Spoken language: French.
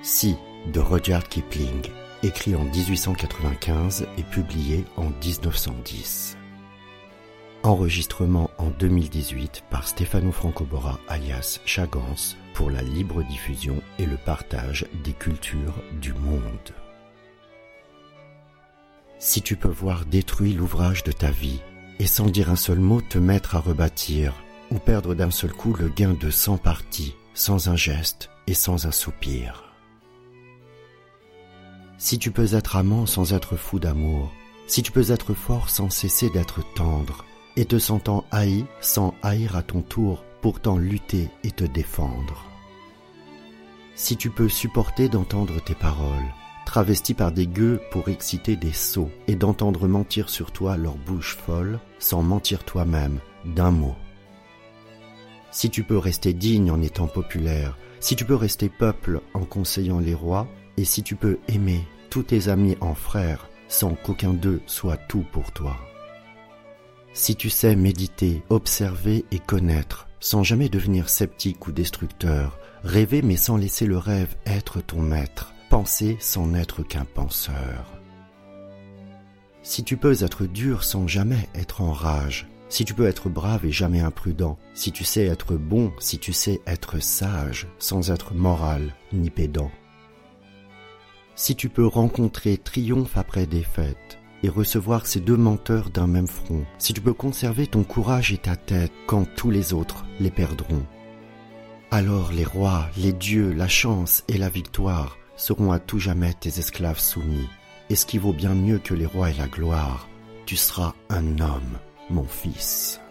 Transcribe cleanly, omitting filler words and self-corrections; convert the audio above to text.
Si de Rudyard Kipling, écrit en 1895 et publié en 1910. Enregistrement en 2018 par Stefano Francobora alias Chagans pour la libre diffusion et le partage des cultures du monde. Si tu peux voir détruit l'ouvrage de ta vie et sans dire un seul mot te mettre à rebâtir ou perdre d'un seul coup le gain de 100 parties sans un geste et sans un soupir. Si tu peux être amant sans être fou d'amour, si tu peux être fort sans cesser d'être tendre, et te sentant haï sans haïr à ton tour, pourtant lutter et te défendre. Si tu peux supporter d'entendre tes paroles, travesties par des gueux pour exciter des sots, et d'entendre mentir sur toi leur bouche folle, sans mentir toi-même d'un mot. Si tu peux rester digne en étant populaire, si tu peux rester peuple en conseillant les rois, et si tu peux aimer tous tes amis en frères, sans qu'aucun d'eux soit tout pour toi. Si tu sais méditer, observer et connaître, sans jamais devenir sceptique ou destructeur, rêver mais sans laisser le rêve être ton maître, penser sans n'être qu'un penseur. Si tu peux être dur sans jamais être en rage, si tu peux être brave et jamais imprudent, si tu sais être bon, si tu sais être sage, sans être moral ni pédant. Si tu peux rencontrer triomphe après défaite et recevoir ces deux menteurs d'un même front, si tu peux conserver ton courage et ta tête quand tous les autres les perdront, alors les rois, les dieux, la chance et la victoire seront à tout jamais tes esclaves soumis. Et ce qui vaut bien mieux que les rois et la gloire, tu seras un homme, mon fils.